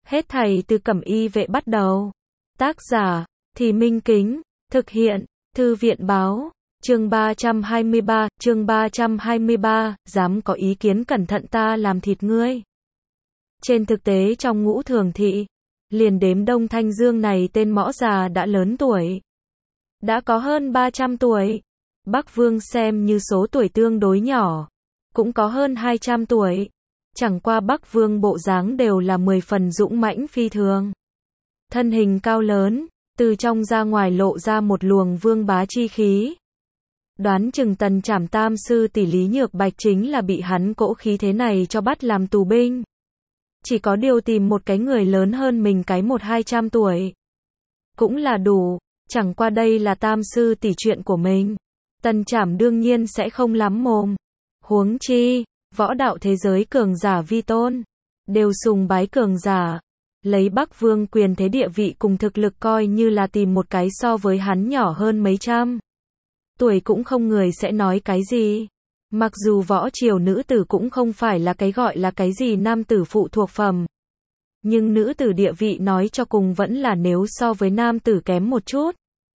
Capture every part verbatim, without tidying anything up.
Hết thảy từ Cẩm Y Vệ bắt đầu. Tác giả, Thì Minh Kính, thực hiện, Thư viện Báo, chương ba trăm hai mươi ba, chương ba trăm hai mươi ba, dám có ý kiến cẩn thận ta làm thịt ngươi. Trên thực tế trong Ngũ Thường Thị, liền đếm Đông Thanh Dương này tên mõ già đã lớn tuổi. Đã có hơn ba trăm tuổi. Bắc Vương xem như số tuổi tương đối nhỏ, cũng có hơn hai trăm tuổi. Chẳng qua Bắc Vương bộ dáng đều là mười phần dũng mãnh phi thường. Thân hình cao lớn, từ trong ra ngoài lộ ra một luồng vương bá chi khí. Đoán chừng Tần Trảm tam sư tỷ Lý Nhược Bạch chính là bị hắn cỗ khí thế này cho bắt làm tù binh. Chỉ có điều tìm một cái người lớn hơn mình cái một hai trăm tuổi cũng là đủ, chẳng qua đây là tam sư tỷ chuyện của mình. Tần Trảm đương nhiên sẽ không lắm mồm. Huống chi, võ đạo thế giới cường giả vi tôn, đều sùng bái cường giả. Lấy Bắc Vương quyền thế địa vị cùng thực lực coi như là tìm một cái so với hắn nhỏ hơn mấy trăm tuổi cũng không người sẽ nói cái gì. Mặc dù võ triều nữ tử cũng không phải là cái gọi là cái gì nam tử phụ thuộc phẩm. Nhưng nữ tử địa vị nói cho cùng vẫn là nếu so với nam tử kém một chút.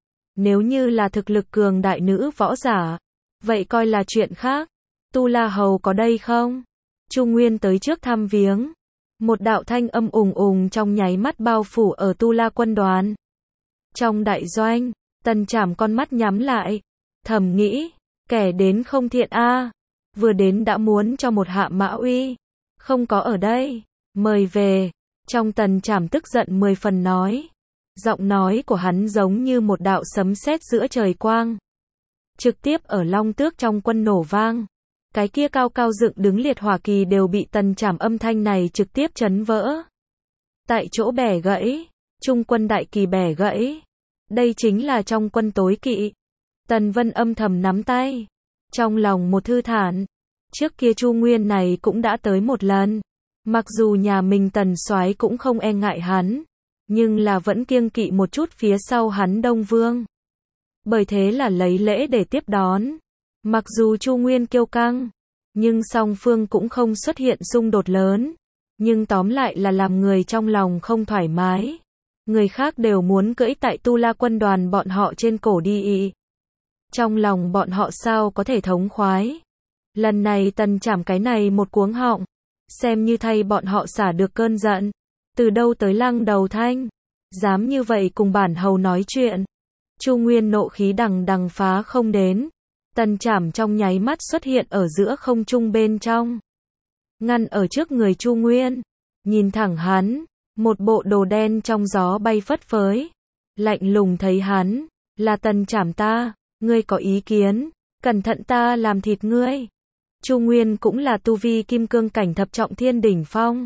Nếu như là thực lực cường đại nữ võ giả, vậy coi là chuyện khác. Tu La Hầu có đây không? Chu Nguyên tới trước thăm viếng. Một đạo thanh âm ùng ùng trong nháy mắt bao phủ ở Tu La quân đoàn. Trong đại doanh, Tần Trảm con mắt nhắm lại, thầm nghĩ, kẻ đến không thiện a, vừa đến đã muốn cho một hạ mã uy, không có ở đây, mời về. Trong Tần Trảm tức giận mười phần nói, giọng nói của hắn giống như một đạo sấm sét giữa trời quang, trực tiếp ở Long Tước trong quân nổ vang. Cái kia cao cao dựng đứng liệt hỏa kỳ đều bị Tần Trảm âm thanh này trực tiếp chấn vỡ. Tại chỗ bẻ gãy, trung quân đại kỳ bẻ gãy. Đây chính là trong quân tối kỵ. Tần Vân âm thầm nắm tay, trong lòng một thư thản. Trước kia Chu Nguyên này cũng đã tới một lần. Mặc dù nhà mình Tần soái cũng không e ngại hắn, nhưng là vẫn kiêng kỵ một chút phía sau hắn Đông Vương. Bởi thế là lấy lễ để tiếp đón. Mặc dù Chu Nguyên kiêu căng, nhưng song phương cũng không xuất hiện xung đột lớn. Nhưng tóm lại là làm người trong lòng không thoải mái. Người khác đều muốn cưỡi tại Tu La quân đoàn bọn họ trên cổ đi. Trong lòng bọn họ sao có thể thống khoái. Lần này Tần Trảm cái này một cuống họng, xem như thay bọn họ xả được cơn giận. Từ đâu tới Lăng Đầu Thanh, dám như vậy cùng bản hầu nói chuyện. Chu Nguyên nộ khí đằng đằng phá không đến. Tần Trảm trong nháy mắt xuất hiện ở giữa không trung bên trong, ngăn ở trước người Chu Nguyên, nhìn thẳng hắn, một bộ đồ đen trong gió bay phất phới, lạnh lùng thấy hắn, là Tần Trảm ta, ngươi có ý kiến, cẩn thận ta làm thịt ngươi. Chu Nguyên cũng là tu vi kim cương cảnh thập trọng thiên đỉnh phong,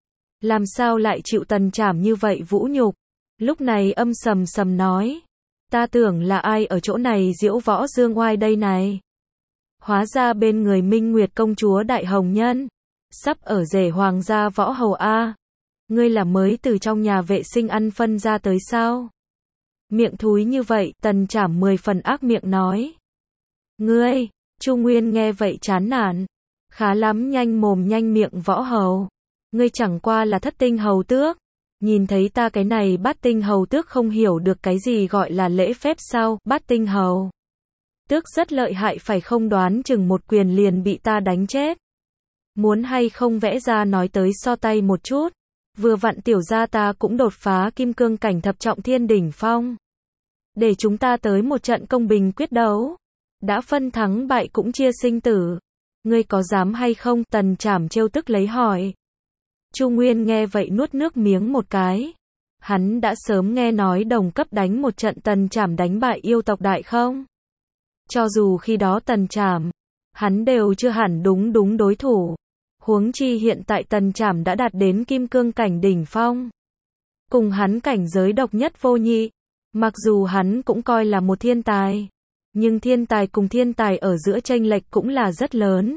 làm sao lại chịu Tần Trảm như vậy vũ nhục. Lúc này âm sầm sầm nói, ta tưởng là ai ở chỗ này diễu võ dương oai đây này. Hóa ra bên người Minh Nguyệt công chúa Đại Hồng Nhân, sắp ở rể hoàng gia võ hầu a. Ngươi là mới từ trong nhà vệ sinh ăn phân ra tới sao? Miệng thúi như vậy, Tần Trảm mười phần ác miệng nói. Ngươi, Chu Nguyên nghe vậy chán nản, khá lắm nhanh mồm nhanh miệng võ hầu. Ngươi chẳng qua là thất tinh hầu tước. Nhìn thấy ta cái này bát tinh hầu tước không hiểu được cái gì gọi là lễ phép sao? Bát tinh hầu tước rất lợi hại phải không, đoán chừng một quyền liền bị ta đánh chết. Muốn hay không vẽ ra nói tới so tay một chút. Vừa vặn tiểu gia ta cũng đột phá kim cương cảnh thập trọng thiên đỉnh phong. Để chúng ta tới một trận công bình quyết đấu. Đã phân thắng bại cũng chia sinh tử. Ngươi có dám hay không? Tần Trảm trêu tức lấy hỏi. Chu Nguyên nghe vậy nuốt nước miếng một cái. Hắn đã sớm nghe nói đồng cấp đánh một trận Tần Trảm đánh bại yêu tộc đại không? Cho dù khi đó Tần Trảm, hắn đều chưa hẳn đúng đúng đối thủ. Huống chi hiện tại Tần Trảm đã đạt đến kim cương cảnh đỉnh phong. Cùng hắn cảnh giới độc nhất vô nhị. Mặc dù hắn cũng coi là một thiên tài, nhưng thiên tài cùng thiên tài ở giữa chênh lệch cũng là rất lớn.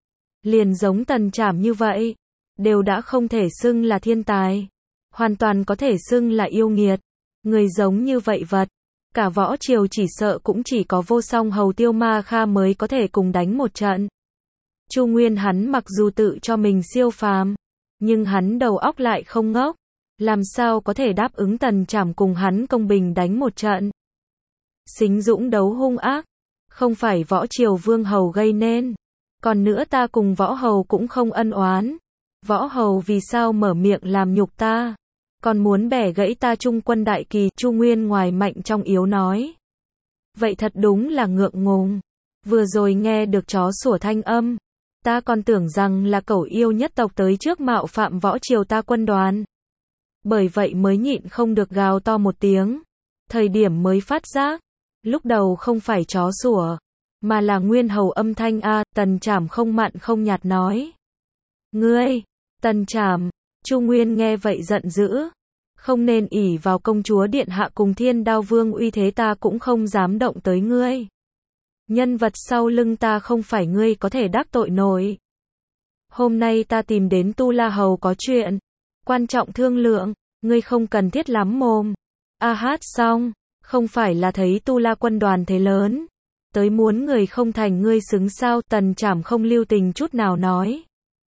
Liền giống Tần Trảm như vậy, đều đã không thể xưng là thiên tài, hoàn toàn có thể xưng là yêu nghiệt. Người giống như vậy vật, cả võ triều chỉ sợ cũng chỉ có Vô Song hầu Tiêu Ma Kha mới có thể cùng đánh một trận. Chu Nguyên hắn mặc dù tự cho mình siêu phàm, nhưng hắn đầu óc lại không ngốc. làm sao có thể đáp ứng Tần Trảm cùng hắn công bình đánh một trận. Xính dũng đấu hung ác, không phải Võ Triều Vương Hầu gây nên. Còn nữa ta cùng Võ Hầu cũng không ân oán. Võ Hầu vì sao mở miệng làm nhục ta, còn muốn bẻ gãy ta Trung quân đại kỳ. Chu Nguyên ngoài mạnh trong yếu nói. Vậy thật đúng là ngượng ngùng. Vừa rồi nghe được chó sủa thanh âm, ta còn tưởng rằng là cẩu yêu nhất tộc tới trước mạo phạm Võ Triều ta quân đoàn. Bởi vậy mới nhịn không được gào to một tiếng. Thời điểm mới phát giác, lúc đầu không phải chó sủa, mà là Nguyên Hầu âm thanh a. Tần Trảm không mặn không nhạt nói. Ngươi, Tần Trảm. Chu Nguyên nghe vậy giận dữ. Không nên ỷ vào công chúa điện hạ cùng Thiên Đao Vương uy thế, ta cũng không dám động tới ngươi. Nhân vật sau lưng ta không phải ngươi có thể đắc tội nổi. Hôm nay ta tìm đến Tu La Hầu có chuyện quan trọng thương lượng, ngươi không cần thiết lắm mồm. A hát xong, không phải là thấy Tu La quân đoàn thế lớn, tới muốn người không thành ngươi xứng sao? Tần Trảm không lưu tình chút nào nói.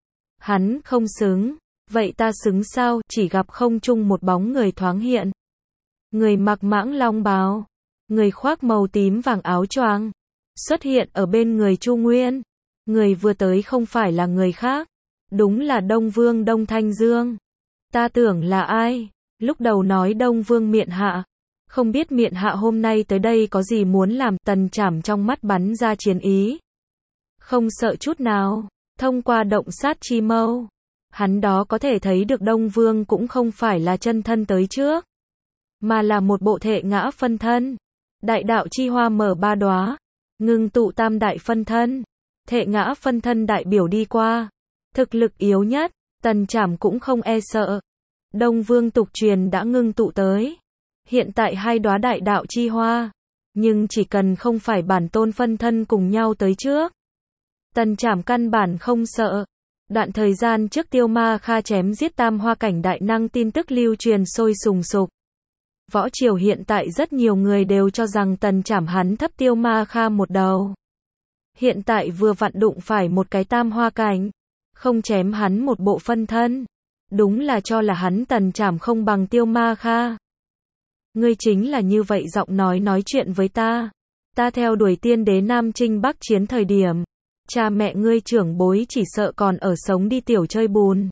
Hắn không xứng, vậy ta xứng sao? Chỉ gặp không trung một bóng người thoáng hiện. Người mặc mãng long bào, người khoác màu tím vàng áo choàng, xuất hiện ở bên người Chu Nguyên. Người vừa tới không phải là người khác, đúng là Đông Vương Đông Thanh Dương. Ta tưởng là ai? Lúc đầu nói Đông Vương miện hạ, không biết miện hạ hôm nay tới đây có gì muốn làm? Tần Trảm trong mắt bắn ra chiến ý, không sợ chút nào. Thông qua động sát chi mâu, hắn đó có thể thấy được Đông Vương cũng không phải là chân thân tới trước, mà là một bộ thể ngã phân thân. Đại đạo chi hoa mở ba đóa, ngưng tụ tam đại phân thân. Thể ngã phân thân đại biểu đi qua, thực lực yếu nhất, Tần Trảm cũng không e sợ. Đông Vương tục truyền đã ngưng tụ tới. Hiện tại hai đóa đại đạo chi hoa, nhưng chỉ cần không phải bản tôn phân thân cùng nhau tới trước, Tần Trảm căn bản không sợ. Đoạn thời gian trước Tiêu Ma Kha chém giết tam hoa cảnh đại năng tin tức lưu truyền sôi sùng sục. Võ Triều hiện tại rất nhiều người đều cho rằng Tần Trảm hắn thấp Tiêu Ma Kha một đầu. Hiện tại vừa vặn đụng phải một cái tam hoa cảnh, không chém hắn một bộ phân thân, đúng là cho là hắn Tần Trảm không bằng Tiêu Ma Kha. Ngươi chính là như vậy giọng nói nói chuyện với ta. Ta theo đuổi tiên đế Nam Trinh Bắc chiến thời điểm, cha mẹ ngươi trưởng bối chỉ sợ còn ở sống đi tiểu chơi bùn.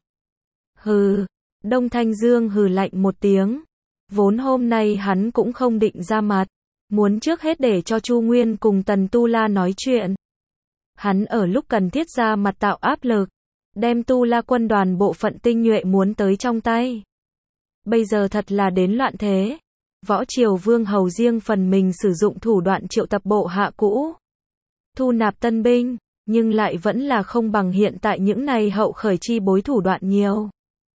Hừ. Đông Thanh Dương hừ lạnh một tiếng. Vốn hôm nay hắn cũng không định ra mặt, muốn trước hết để cho Chu Nguyên cùng Tần Tu La nói chuyện. Hắn ở lúc cần thiết ra mặt tạo áp lực, đem Tu La quân đoàn bộ phận tinh nhuệ muốn tới trong tay. Bây giờ thật là đến loạn thế. Võ Triều Vương Hầu riêng phần mình sử dụng thủ đoạn triệu tập bộ hạ cũ, thu nạp tân binh, nhưng lại vẫn là không bằng hiện tại những này hậu khởi chi bối thủ đoạn nhiều.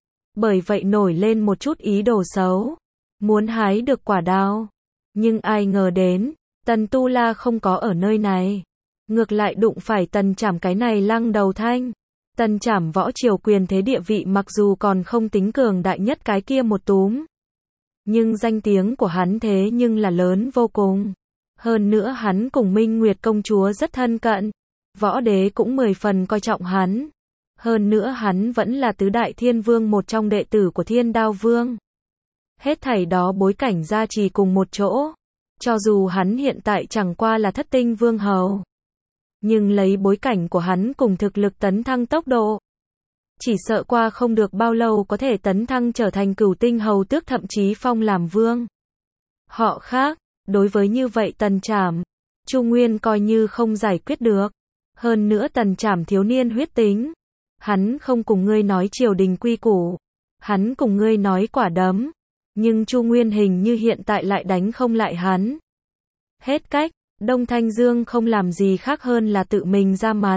Bởi vậy nổi lên một chút ý đồ xấu, muốn hái được quả đào. Nhưng ai ngờ đến, Tần Tu La không có ở nơi này, ngược lại đụng phải Tần Trảm cái này lăng đầu thanh. Tần Trảm Võ Triều quyền thế địa vị mặc dù còn không tính cường đại nhất cái kia một túm, nhưng danh tiếng của hắn thế nhưng là lớn vô cùng. Hơn nữa hắn cùng Minh Nguyệt công chúa rất thân cận, võ đế cũng mười phần coi trọng hắn. Hơn nữa hắn vẫn là tứ đại thiên vương một trong đệ tử của Thiên Đao Vương. Hết thảy đó bối cảnh gia trì cùng một chỗ. Cho dù hắn hiện tại chẳng qua là thất tinh vương hầu, nhưng lấy bối cảnh của hắn cùng thực lực tấn thăng tốc độ, chỉ sợ qua không được bao lâu có thể tấn thăng trở thành cửu tinh hầu tước, thậm chí phong làm vương. Họ khác, đối với như vậy Tần Trảm, Chu Nguyên coi như không giải quyết được. Hơn nữa Tần Trảm thiếu niên huyết tính, hắn không cùng ngươi nói triều đình quy củ, hắn cùng ngươi nói quả đấm, nhưng Chu Nguyên hình như hiện tại lại đánh không lại hắn. Hết cách, Đông Thanh Dương không làm gì khác hơn là tự mình ra mặt.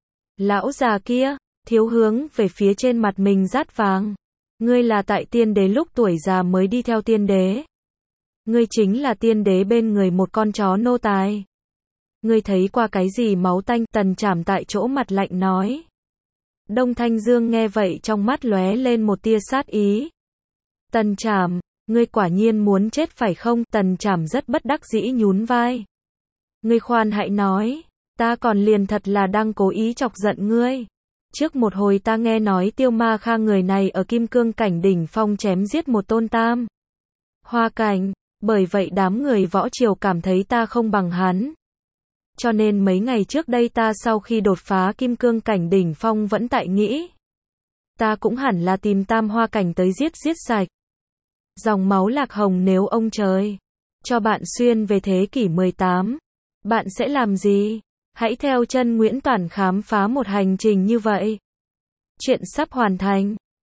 Lão già kia, thiếu hướng về phía trên mặt mình rát vàng. Ngươi là tại tiên đế lúc tuổi già mới đi theo tiên đế. Ngươi chính là tiên đế bên người một con chó nô tài. Ngươi thấy qua cái gì máu tanh? Tần Trảm tại chỗ mặt lạnh nói. Đông Thanh Dương nghe vậy trong mắt lóe lên một tia sát ý. Tần Trảm, ngươi quả nhiên muốn chết phải không? Tần Trảm rất bất đắc dĩ nhún vai. Ngươi khoan hãy nói, ta còn liền thật là đang cố ý chọc giận ngươi. Trước một hồi ta nghe nói Tiêu Ma Kha người này ở Kim Cương cảnh đỉnh phong chém giết một tôn tam hoa cảnh, bởi vậy đám người võ triều cảm thấy ta không bằng hắn. Cho nên mấy ngày trước đây ta sau khi đột phá Kim Cương cảnh đỉnh phong vẫn tại nghĩ, ta cũng hẳn là tìm tam hoa cảnh tới giết giết sạch. Dòng máu Lạc Hồng nếu ông trời cho bạn xuyên về thế kỷ mười tám, bạn sẽ làm gì? Hãy theo chân Nguyễn Toản khám phá một hành trình như vậy. Chuyện sắp hoàn thành.